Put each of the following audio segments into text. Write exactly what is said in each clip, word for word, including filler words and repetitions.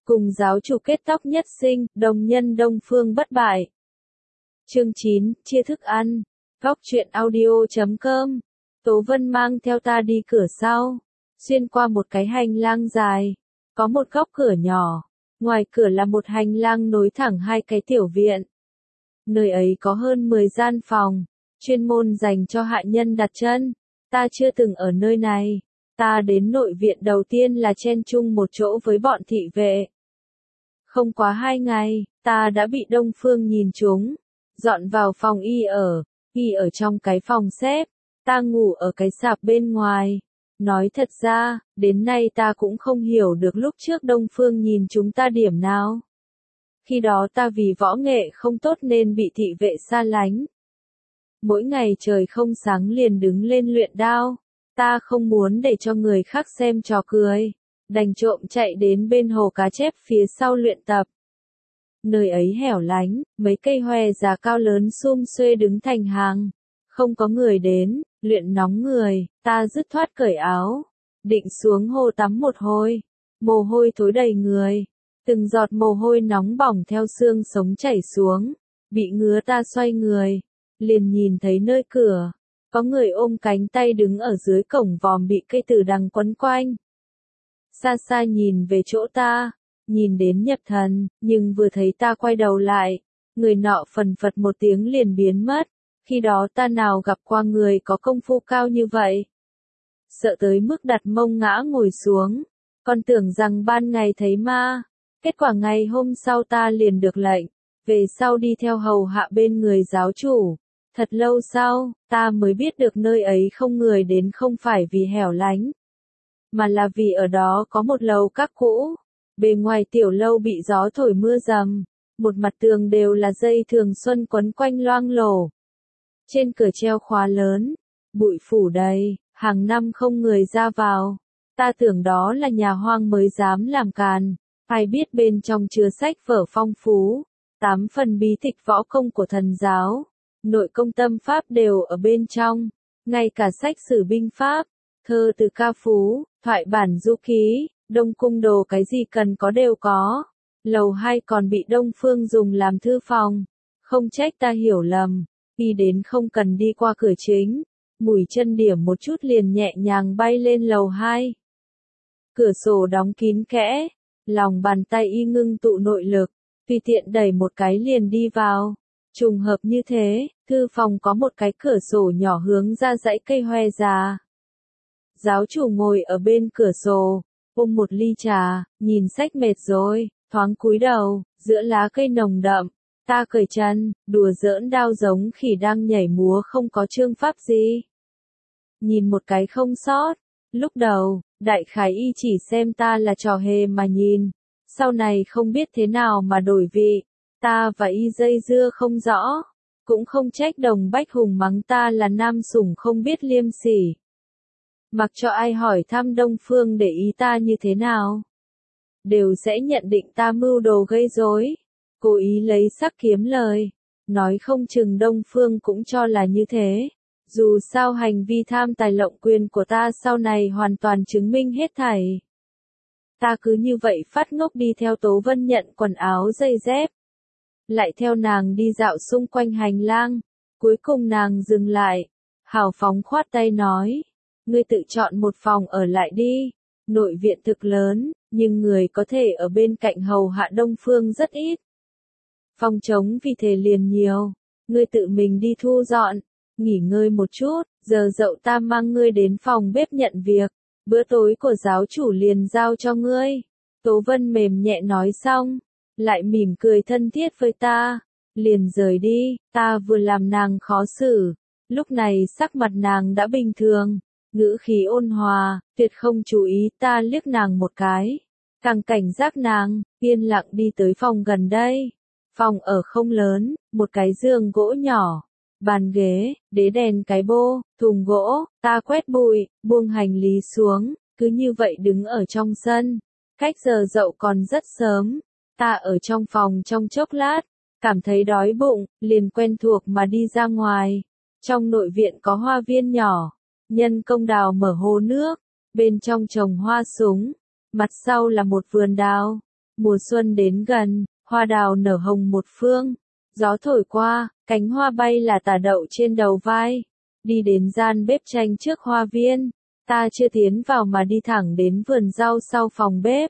Cùng giáo chủ kết tóc nhất sinh, đồng nhân đông phương bất bại. Chương chín, chia thức ăn. Góc truyện audio chấm com. Tố Vân mang theo ta đi cửa sau, xuyên qua một cái hành lang dài, có một góc cửa nhỏ, ngoài cửa là một hành lang nối thẳng hai cái tiểu viện. Nơi ấy có hơn mười gian phòng, chuyên môn dành cho hạ nhân đặt chân. Ta chưa từng ở nơi này. Ta đến nội viện đầu tiên là chen chung một chỗ với bọn thị vệ. Không quá hai ngày, ta đã bị Đông Phương nhìn trúng, dọn vào phòng y ở, y ở trong cái phòng xếp, ta ngủ ở cái sạp bên ngoài. Nói thật ra, đến nay ta cũng không hiểu được lúc trước Đông Phương nhìn chúng ta điểm nào. Khi đó ta vì võ nghệ không tốt nên bị thị vệ xa lánh. Mỗi ngày trời không sáng liền đứng lên luyện đao, ta không muốn để cho người khác xem trò cười, đành trộm chạy đến bên hồ cá chép phía sau luyện tập. Nơi ấy hẻo lánh, mấy cây hòe già cao lớn sum xuê đứng thành hàng, không có người đến, luyện nóng người, ta dứt khoát cởi áo, định xuống hồ tắm một hồi, mồ hôi thối đầy người, từng giọt mồ hôi nóng bỏng theo xương sống chảy xuống, bị ngứa ta xoay người, liền nhìn thấy nơi cửa, có người ôm cánh tay đứng ở dưới cổng vòm bị cây tử đằng quấn quanh. Xa xa nhìn về chỗ ta, nhìn đến nhập thần, nhưng vừa thấy ta quay đầu lại, người nọ phần phật một tiếng liền biến mất. Khi đó ta nào gặp qua người có công phu cao như vậy. Sợ tới mức đặt mông ngã ngồi xuống, còn tưởng rằng ban ngày thấy ma. Kết quả ngày hôm sau ta liền được lệnh, về sau đi theo hầu hạ bên người giáo chủ. Thật lâu sau, ta mới biết được nơi ấy không người đến không phải vì hẻo lánh, mà là vì ở đó có một lầu các cũ. Bề ngoài tiểu lâu bị gió thổi mưa rầm, một mặt tường đều là dây thường xuân quấn quanh loang lổ. Trên cửa treo khóa lớn, bụi phủ đầy, hàng năm không người ra vào. Ta tưởng đó là nhà hoang mới dám làm càn, ai biết bên trong chứa sách vở phong phú, tám phần bí tịch võ công của thần giáo, nội công tâm pháp đều ở bên trong, ngay cả sách sử binh pháp, thơ từ ca phú, thoại bản du ký, đông cung đồ cái gì cần có đều có. Lầu hai còn bị Đông Phương dùng làm thư phòng, không trách ta hiểu lầm. Đi đến không cần đi qua cửa chính, mũi chân điểm một chút liền nhẹ nhàng bay lên lầu hai. Cửa sổ đóng kín kẽ, lòng bàn tay y ngưng tụ nội lực, tùy tiện đẩy một cái liền đi vào. Trùng hợp như thế, thư phòng có một cái cửa sổ nhỏ hướng ra dãy cây hoe già. Giáo chủ ngồi ở bên cửa sổ, ôm một ly trà, nhìn sách mệt rồi, thoáng cúi đầu, giữa lá cây nồng đậm. Ta cởi chân, đùa giỡn đao giống khỉ đang nhảy múa không có chương pháp gì. Nhìn một cái không sót. Lúc đầu, đại khái y chỉ xem ta là trò hề mà nhìn. Sau này không biết thế nào mà đổi vị. Ta và y dây dưa không rõ. Cũng không trách Đồng Bách Hùng mắng ta là nam sủng không biết liêm sỉ. Mặc cho ai hỏi thăm Đông Phương để ý ta như thế nào, đều sẽ nhận định ta mưu đồ gây rối. Cố ý lấy sắc kiếm lời, nói không chừng Đông Phương cũng cho là như thế. Dù sao hành vi tham tài lộng quyền của ta sau này hoàn toàn chứng minh hết thảy. Ta cứ như vậy phát ngốc đi theo Tố Vân nhận quần áo giày dép. Lại theo nàng đi dạo xung quanh hành lang. Cuối cùng nàng dừng lại, hào phóng khoát tay nói. Ngươi tự chọn một phòng ở lại đi. Nội viện thực lớn, nhưng người có thể ở bên cạnh hầu hạ Đông Phương rất ít. Phòng trống vì thế liền nhiều, ngươi tự mình đi thu dọn, nghỉ ngơi một chút, giờ dậu ta mang ngươi đến phòng bếp nhận việc, bữa tối của giáo chủ liền giao cho ngươi. Tố Vân mềm nhẹ nói xong, lại mỉm cười thân thiết với ta, liền rời đi. Ta vừa làm nàng khó xử, lúc này sắc mặt nàng đã bình thường, ngữ khí ôn hòa, tuyệt không chú ý. Ta liếc nàng một cái, càng cảnh giác nàng, yên lặng đi tới phòng gần đây. Phòng ở không lớn, một cái giường gỗ nhỏ, bàn ghế, đế đèn cái bô, thùng gỗ. Ta quét bụi, buông hành lý xuống, cứ như vậy đứng ở trong sân. Cách giờ dậu còn rất sớm, ta ở trong phòng trong chốc lát, cảm thấy đói bụng, liền quen thuộc mà đi ra ngoài. Trong nội viện có hoa viên nhỏ, nhân công đào mở hồ nước, bên trong trồng hoa súng, mặt sau là một vườn đào. Mùa xuân đến gần, hoa đào nở hồng một phương. Gió thổi qua, cánh hoa bay là tà đậu trên đầu vai. Đi đến gian bếp tranh trước hoa viên. Ta chưa tiến vào mà đi thẳng đến vườn rau sau phòng bếp.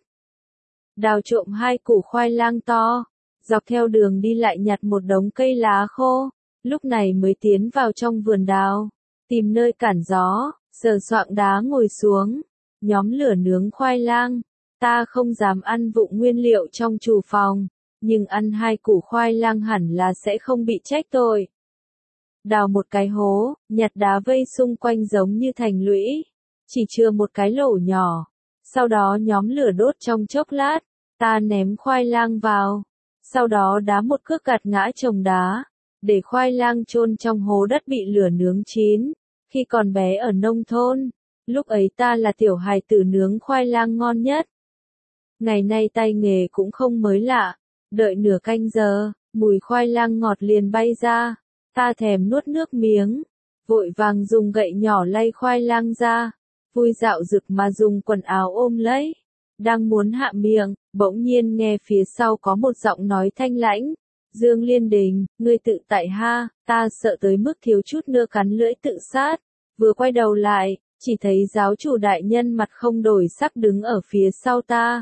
Đào trộm hai củ khoai lang to. Dọc theo đường đi lại nhặt một đống cây lá khô. Lúc này mới tiến vào trong vườn đào. Tìm nơi cản gió, sờ soạng đá ngồi xuống. Nhóm lửa nướng khoai lang. Ta không dám ăn vụng nguyên liệu trong trù phòng. Nhưng ăn hai củ khoai lang hẳn là sẽ không bị trách tội. Đào một cái hố, nhặt đá vây xung quanh giống như thành lũy. Chỉ chừa một cái lỗ nhỏ. Sau đó nhóm lửa đốt trong chốc lát. Ta ném khoai lang vào. Sau đó đá một cước gạt ngã chồng đá. Để khoai lang chôn trong hố đất bị lửa nướng chín. Khi còn bé ở nông thôn, lúc ấy ta là tiểu hài tử nướng khoai lang ngon nhất. Ngày nay tay nghề cũng không mới lạ. Đợi nửa canh giờ, mùi khoai lang ngọt liền bay ra. Ta thèm nuốt nước miếng. Vội vàng dùng gậy nhỏ lay khoai lang ra. Vui dạo dực mà dùng quần áo ôm lấy. Đang muốn hạ miệng, bỗng nhiên nghe phía sau có một giọng nói thanh lãnh. Dương Liên Đình, ngươi tự tại ha, ta sợ tới mức thiếu chút nữa cắn lưỡi tự sát. Vừa quay đầu lại, chỉ thấy giáo chủ đại nhân mặt không đổi sắc đứng ở phía sau ta.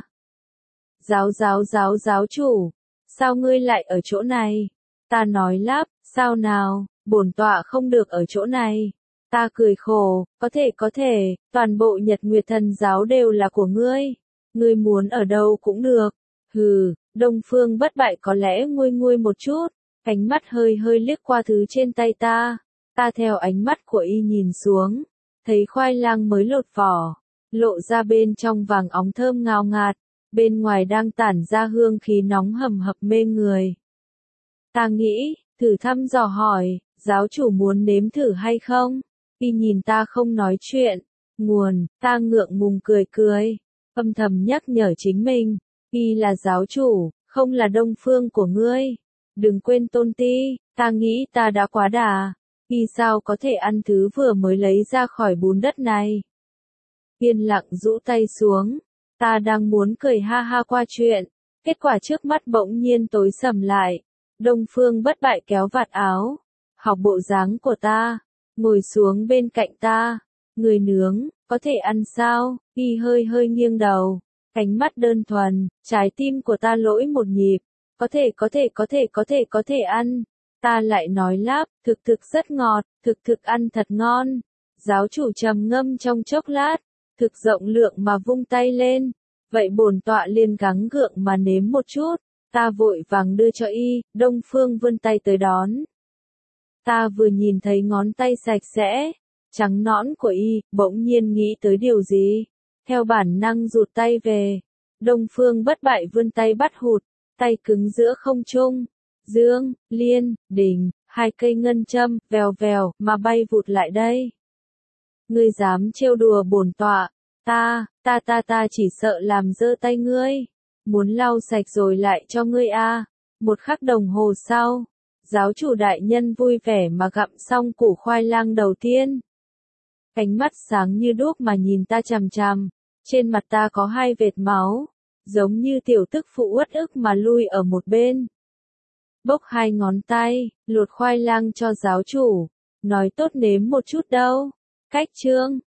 Giáo giáo giáo giáo chủ, sao ngươi lại ở chỗ này? Ta nói lắp, sao nào, bổn tọa không được ở chỗ này. Ta cười khổ, có thể có thể, toàn bộ Nhật Nguyệt Thần giáo đều là của ngươi. Ngươi muốn ở đâu cũng được. Hừ, Đông Phương Bất Bại có lẽ nguôi nguôi một chút, ánh mắt hơi hơi liếc qua thứ trên tay ta. Ta theo ánh mắt của y nhìn xuống, thấy khoai lang mới lột vỏ, lộ ra bên trong vàng óng thơm ngào ngạt, bên ngoài đang tản ra hương khí nóng hầm hập mê người. Ta nghĩ, thử thăm dò hỏi, giáo chủ muốn nếm thử hay không? Y nhìn ta không nói chuyện, nguồn, ta ngượng ngùng cười cười, âm thầm nhắc nhở chính mình, y là giáo chủ, không là Đông Phương của ngươi. Đừng quên tôn ti, ta nghĩ ta đã quá đà, y sao có thể ăn thứ vừa mới lấy ra khỏi bùn đất này. Yên lặng rũ tay xuống, ta đang muốn cười ha ha qua chuyện, kết quả trước mắt bỗng nhiên tối sầm lại. Đông Phương Bất Bại kéo vạt áo, học bộ dáng của ta, ngồi xuống bên cạnh ta. Người nướng, có thể ăn sao? Y hơi hơi nghiêng đầu, ánh mắt đơn thuần, trái tim của ta lỗi một nhịp. Có thể có thể có thể có thể có thể ăn. Ta lại nói lắp, thực thực rất ngọt, thực thực ăn thật ngon. Giáo chủ trầm ngâm trong chốc lát, thực rộng lượng mà vung tay lên. Vậy bổn tọa liền gắng gượng mà nếm một chút. Ta vội vàng đưa cho y, Đông Phương vươn tay tới đón. Ta vừa nhìn thấy ngón tay sạch sẽ, trắng nõn của y, bỗng nhiên nghĩ tới điều gì. Theo bản năng rụt tay về. Đông Phương Bất Bại vươn tay bắt hụt, tay cứng giữa không trung. Dương, Liên, Đình, hai cây ngân châm, vèo vèo, mà bay vụt lại đây. Ngươi dám trêu đùa bổn tọa, ta, ta ta ta chỉ sợ làm dơ tay ngươi. Muốn lau sạch rồi lại cho ngươi a. Một khắc đồng hồ sau, giáo chủ đại nhân vui vẻ mà gặm xong củ khoai lang đầu tiên. Ánh mắt sáng như đuốc mà nhìn ta chằm chằm, trên mặt ta có hai vệt máu, giống như tiểu tức phụ uất ức mà lui ở một bên. Bốc hai ngón tay, lột khoai lang cho giáo chủ, nói tốt nếm một chút đâu. Cách chương